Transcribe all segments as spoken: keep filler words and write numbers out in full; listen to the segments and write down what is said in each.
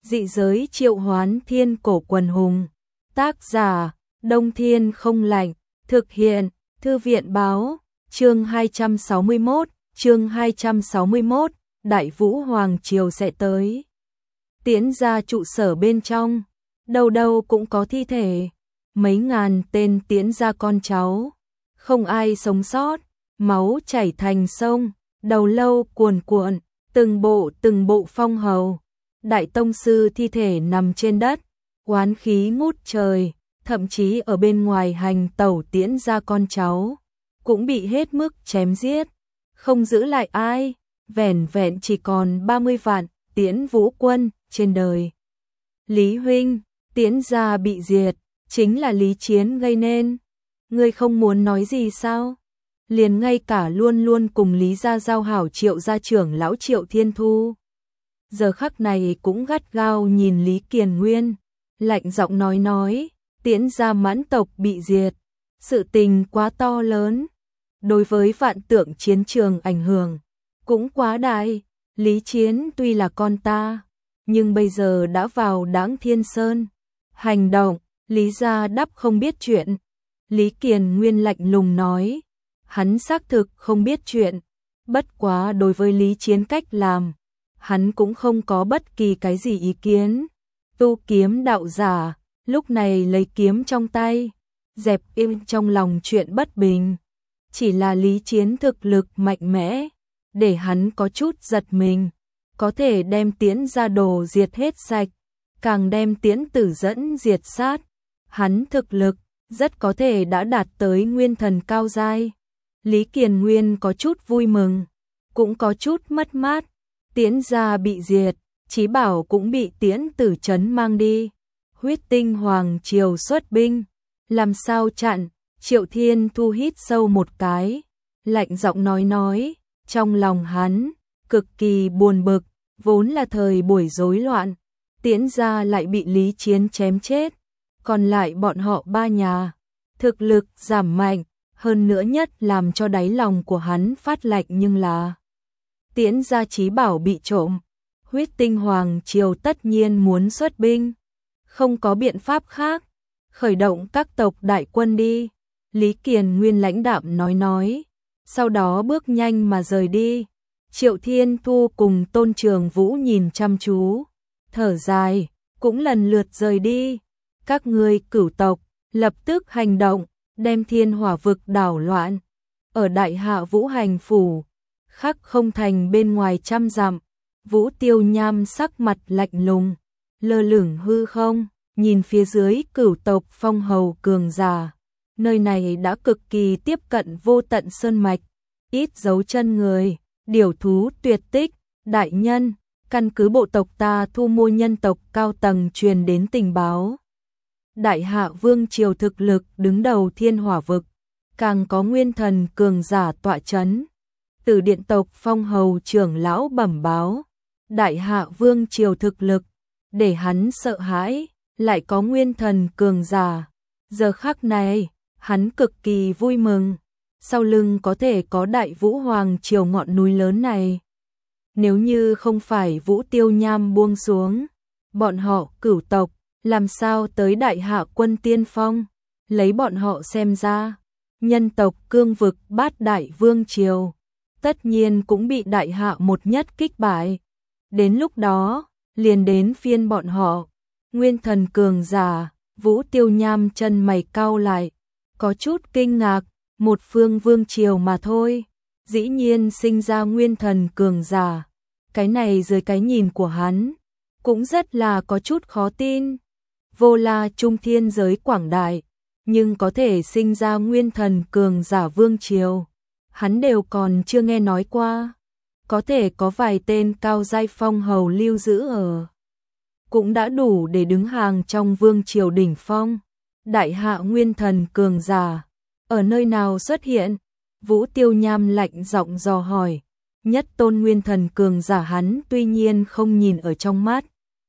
Dị giới triệu hoán thiên cổ quần hùng. Tác giả, Đông Thiên không lạnh. Thực hiện, Thư viện báo. Chương hai trăm sáu mươi mốt, chương hai trăm sáu mươi mốt, Đại Vũ Hoàng Triều sẽ tới. Tiễn ra trụ sở bên trong, đâu đâu cũng có thi thể. Mấy ngàn tên tiễn ra con cháu. Không ai sống sót, máu chảy thành sông, đầu lâu cuồn cuộn, từng bộ từng bộ phong hầu. Đại tông sư thi thể nằm trên đất, oán khí ngút trời, thậm chí ở bên ngoài hành tẩu tiễn ra con cháu, cũng bị hết mức chém giết, không giữ lại ai, vẻn vẹn chỉ còn ba mươi vạn tiễn vũ quân trên đời. Lý huynh, tiễn gia bị diệt, chính là Lý Chiến gây nên. Ngươi không muốn nói gì sao? Liền ngay cả luôn luôn cùng Lý gia giao hảo Triệu gia trưởng lão Triệu Thiên Thu, giờ khắc này cũng gắt gao nhìn Lý Kiền Nguyên, lạnh giọng nói nói, tiễn gia mãn tộc bị diệt, sự tình quá to lớn, đối với vạn tượng chiến trường ảnh hưởng cũng quá đại. Lý Chiến tuy là con ta, nhưng bây giờ đã vào Đãng Thiên Sơn, hành động, Lý gia đắp không biết chuyện. Lý Kiền Nguyên lạnh lùng nói, hắn xác thực không biết chuyện, bất quá đối với Lý Chiến cách làm, hắn cũng không có bất kỳ cái gì ý kiến. Tu kiếm đạo giả, lúc này lấy kiếm trong tay, dẹp im trong lòng chuyện bất bình. Chỉ là Lý Chiến thực lực mạnh mẽ, để hắn có chút giật mình, có thể đem tiễn gia đồ diệt hết sạch, càng đem tiễn tử dẫn diệt sát. Hắn thực lực rất có thể đã đạt tới nguyên thần cao giai. Lý Kiền Nguyên có chút vui mừng, cũng có chút mất mát. Tiễn gia bị diệt, chí bảo cũng bị tiễn tử trấn mang đi. Huyết Tinh Hoàng Triều xuất binh, làm sao chặn? Triệu Thiên Thu hít sâu một cái, lạnh giọng nói nói, trong lòng hắn cực kỳ buồn bực, vốn là thời buổi rối loạn, tiễn gia lại bị Lý Chiến chém chết, còn lại bọn họ ba nhà, thực lực giảm mạnh, hơn nữa nhất làm cho đáy lòng của hắn phát lạnh nhưng là tiễn gia chí bảo bị trộm. Huyết Tinh Hoàng Triều tất nhiên muốn xuất binh, không có biện pháp khác, khởi động các tộc đại quân đi. Lý Kiền Nguyên lãnh đạm nói nói, sau đó bước nhanh mà rời đi. Triệu Thiên Thu cùng Tôn Trường Vũ nhìn chăm chú, thở dài, cũng lần lượt rời đi. Các ngươi cửu tộc, lập tức hành động, đem thiên hỏa vực đảo loạn. Ở Đại Hạ Vũ Hành Phủ, khắc không thành bên ngoài trăm dặm, Vũ Tiêu Nham sắc mặt lạnh lùng, lơ lửng hư không, nhìn phía dưới cửu tộc phong hầu cường giả. Nơi này đã cực kỳ tiếp cận vô tận sơn mạch, ít dấu chân người, điểu thú tuyệt tích. Đại nhân, căn cứ bộ tộc ta thu mua nhân tộc cao tầng truyền đến tình báo, Đại Hạ Vương Triều thực lực đứng đầu thiên hỏa vực, càng có nguyên thần cường giả tọa chấn. Từ điện tộc phong hầu trưởng lão bẩm báo, Đại Hạ Vương Triều thực lực để hắn sợ hãi, lại có nguyên thần cường giả. Giờ khắc này, hắn cực kỳ vui mừng, sau lưng có thể có Đại Vũ Hoàng Triều ngọn núi lớn này. Nếu như không phải Vũ Tiêu Nham buông xuống, bọn họ cửu tộc làm sao tới Đại Hạ quân tiên phong? Lấy bọn họ xem ra, nhân tộc cương vực bát đại vương triều, tất nhiên cũng bị Đại Hạ một nhất kích bại. Đến lúc đó, liền đến phiên bọn họ. Nguyên thần cường giả, Vũ Tiêu Nham chân mày cau lại, có chút kinh ngạc, một phương vương triều mà thôi, dĩ nhiên sinh ra nguyên thần cường giả. Cái này dưới cái nhìn của hắn, cũng rất là có chút khó tin. Vô La trung thiên giới quảng đại, nhưng có thể sinh ra nguyên thần cường giả vương triều, hắn đều còn chưa nghe nói qua. Có thể có vài tên cao giai phong hầu lưu giữ ở, cũng đã đủ để đứng hàng trong vương triều đỉnh phong. Đại Hạ nguyên thần cường giả, ở nơi nào xuất hiện? Vũ Tiêu Nham lạnh giọng dò hỏi. Nhất tôn nguyên thần cường giả hắn tuy nhiên không nhìn ở trong mắt.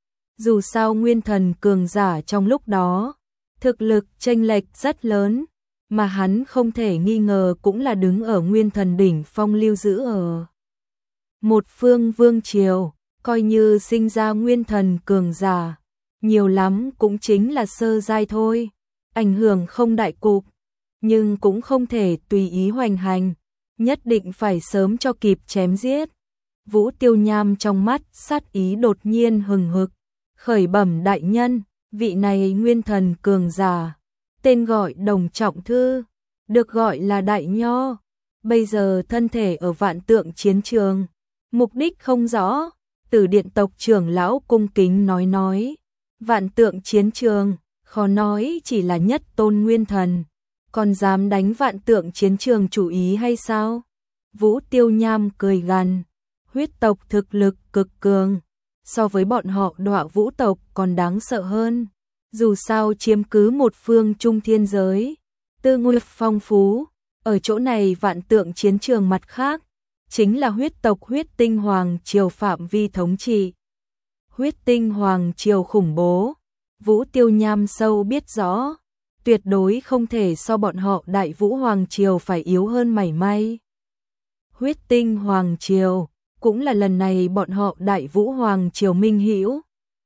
Dù sao nguyên thần cường giả trong lúc đó, thực lực chênh lệch rất lớn, mà hắn không thể nghi ngờ cũng là đứng ở nguyên thần đỉnh phong lưu giữ ở một phương vương triều, coi như sinh ra nguyên thần cường giả, nhiều lắm cũng chính là sơ giai thôi, ảnh hưởng không đại cục, nhưng cũng không thể tùy ý hoành hành, nhất định phải sớm cho kịp chém giết. Vũ Tiêu Nham trong mắt sát ý đột nhiên hừng hực, khởi bẩm đại nhân, vị này nguyên thần cường giả, tên gọi Đồng Trọng Thư, được gọi là Đại Nho, bây giờ thân thể ở Vạn Tượng chiến trường, mục đích không rõ. Tử Điện tộc trưởng lão cung kính nói nói, Vạn Tượng chiến trường, khó nói chỉ là nhất tôn nguyên thần, còn dám đánh Vạn Tượng chiến trường chủ ý hay sao? Vũ Tiêu Nham cười gằn, huyết tộc thực lực cực cường, so với bọn họ Đọa Vũ tộc còn đáng sợ hơn, dù sao chiếm cứ một phương trung thiên giới, tư nguyên phong phú, ở chỗ này Vạn Tượng chiến trường mặt khác, chính là huyết tộc Huyết Tinh Hoàng Triều phạm vi thống trị. Huyết Tinh Hoàng Triều khủng bố, Vũ Tiêu Nham sâu biết rõ, tuyệt đối không thể so bọn họ Đại Vũ Hoàng Triều phải yếu hơn mảy may. Huyết Tinh Hoàng Triều cũng là lần này bọn họ Đại Vũ Hoàng Triều minh hữu.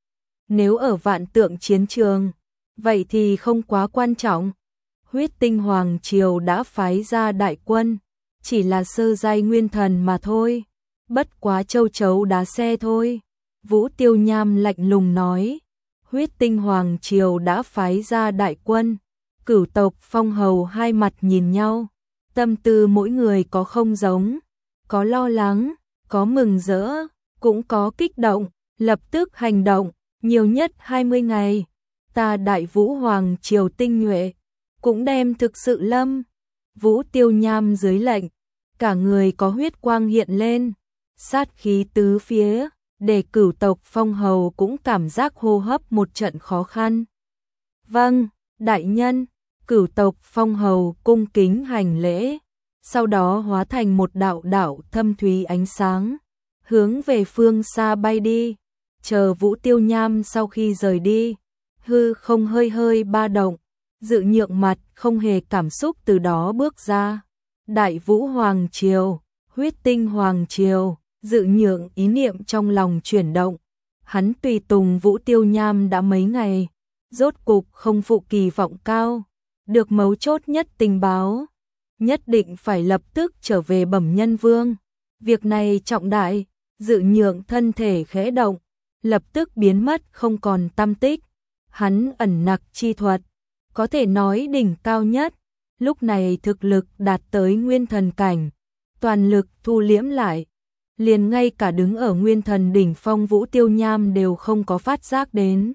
Nếu ở Vạn Tượng chiến trường, vậy thì không quá quan trọng. Huyết Tinh Hoàng Triều đã phái ra đại quân, chỉ là sơ giai nguyên thần mà thôi, bất quá châu chấu đá xe thôi. Vũ Tiêu Nham lạnh lùng nói, Huyết Tinh Hoàng Triều đã phái ra đại quân, cửu tộc Phong Hầu hai mặt nhìn nhau, tâm tư mỗi người có không giống, có lo lắng, có mừng rỡ, cũng có kích động, lập tức hành động, nhiều nhất hai mươi ngày, ta Đại Vũ Hoàng Triều tinh nhuệ, cũng đem thực sự lâm. Vũ Tiêu Nham dưới lệnh, cả người có huyết quang hiện lên, sát khí tứ phía, để cửu tộc Phong Hầu cũng cảm giác hô hấp một trận khó khăn. Vâng, đại nhân, cửu tộc Phong Hầu cung kính hành lễ, sau đó hóa thành một đạo đạo thâm thúy ánh sáng, hướng về phương xa bay đi. Chờ Vũ Tiêu Nham sau khi rời đi, hư không hơi hơi ba động, Dự Nhượng mặt không hề cảm xúc từ đó bước ra. Đại Vũ Hoàng Triều, Huyết Tinh Hoàng Triều, Dự Nhượng ý niệm trong lòng chuyển động. Hắn tùy tùng Vũ Tiêu Nham đã mấy ngày, rốt cục không phụ kỳ vọng cao, được mấu chốt nhất tình báo, nhất định phải lập tức trở về bẩm nhân vương. Việc này trọng đại, Dự Nhượng thân thể khẽ động, lập tức biến mất không còn tăm tích. Hắn ẩn nặc chi thuật, có thể nói đỉnh cao nhất, lúc này thực lực đạt tới nguyên thần cảnh, toàn lực thu liễm lại, liền ngay cả đứng ở nguyên thần đỉnh phong Vũ Tiêu Nham đều không có phát giác đến.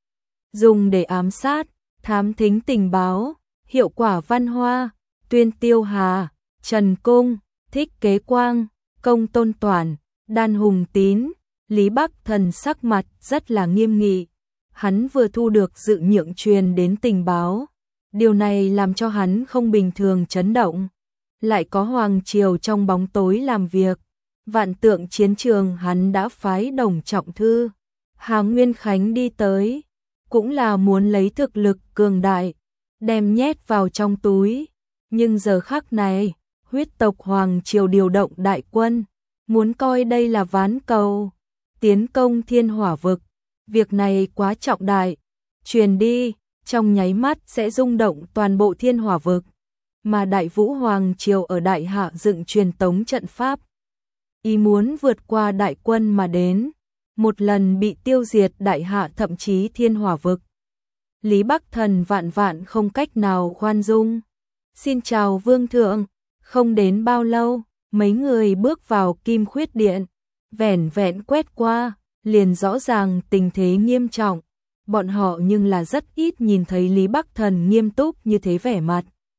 Dùng để ám sát, thám thính tình báo, hiệu quả Văn Hoa, Tuyên Tiêu Hà, Trần Cung, Thích Kế Quang, Công Tôn Toản, Đan Hùng Tín, Lý Bắc Thần sắc mặt rất là nghiêm nghị. Hắn vừa thu được Dự Nhượng truyền đến tình báo, điều này làm cho hắn không bình thường chấn động. Lại có Hoàng Triều trong bóng tối làm việc, Vạn Tượng chiến trường hắn đã phái Đồng Trọng Thư, Hà Nguyên Khánh đi tới, cũng là muốn lấy thực lực cường đại, đem nhét vào trong túi. Nhưng giờ khắc này, huyết tộc Hoàng Triều điều động đại quân, muốn coi đây là ván cầu, tiến công Thiên Hỏa vực. Việc này quá trọng đại, truyền đi, trong nháy mắt sẽ rung động toàn bộ Thiên Hỏa vực, mà Đại Vũ Hoàng Triều ở Đại Hạ dựng truyền tống trận pháp. Ý muốn vượt qua đại quân mà đến, một lần bị tiêu diệt Đại Hạ thậm chí Thiên Hỏa vực. Lý Bắc Thần vạn vạn không cách nào khoan dung. Xin chào Vương Thượng, không đến bao lâu, mấy người bước vào Kim Khuyết Điện, vẻn vẹn quét qua, liền rõ ràng tình thế nghiêm trọng, bọn họ nhưng là rất ít nhìn thấy Lý Bắc Thần nghiêm túc như thế vẻ mặt.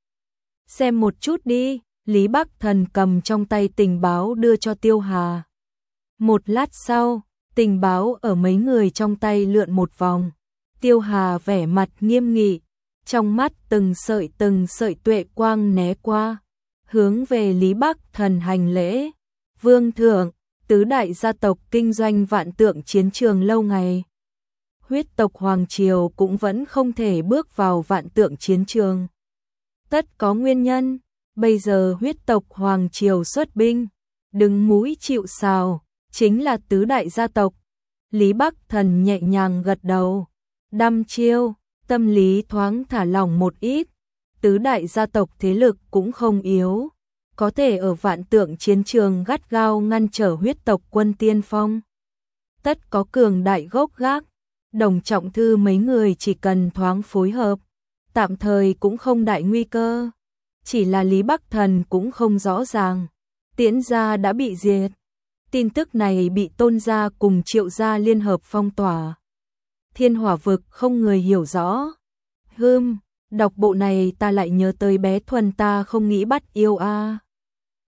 Xem một chút đi, Lý Bắc Thần cầm trong tay tình báo đưa cho Tiêu Hà. Một lát sau, tình báo ở mấy người trong tay lượn một vòng, Tiêu Hà vẻ mặt nghiêm nghị, trong mắt từng sợi từng sợi tuệ quang né qua, hướng về Lý Bắc Thần hành lễ. Vương Thượng, tứ đại gia tộc kinh doanh Vạn Tượng chiến trường lâu ngày, huyết tộc Hoàng Triều cũng vẫn không thể bước vào Vạn Tượng chiến trường. Tất có nguyên nhân, bây giờ huyết tộc Hoàng Triều xuất binh, đứng mũi chịu sào, chính là tứ đại gia tộc, Lý Bắc Thần nhẹ nhàng gật đầu. Đăm chiêu, tâm lý thoáng thả lỏng một ít. Tứ đại gia tộc thế lực cũng không yếu. Có thể ở vạn tượng chiến trường gắt gao ngăn trở huyết tộc quân tiên phong. Tất có cường đại gốc gác. Đồng Trọng Thư mấy người chỉ cần thoáng phối hợp. Tạm thời cũng không đại nguy cơ. Chỉ là Lý Bắc Thần cũng không rõ ràng. Tiễn gia đã bị diệt. Tin tức này bị Tôn gia cùng Triệu gia liên hợp phong tỏa. Thiên Hỏa vực không người hiểu rõ. Hừm, đọc bộ này ta lại nhớ tới bé Thuần ta không nghĩ bắt yêu a.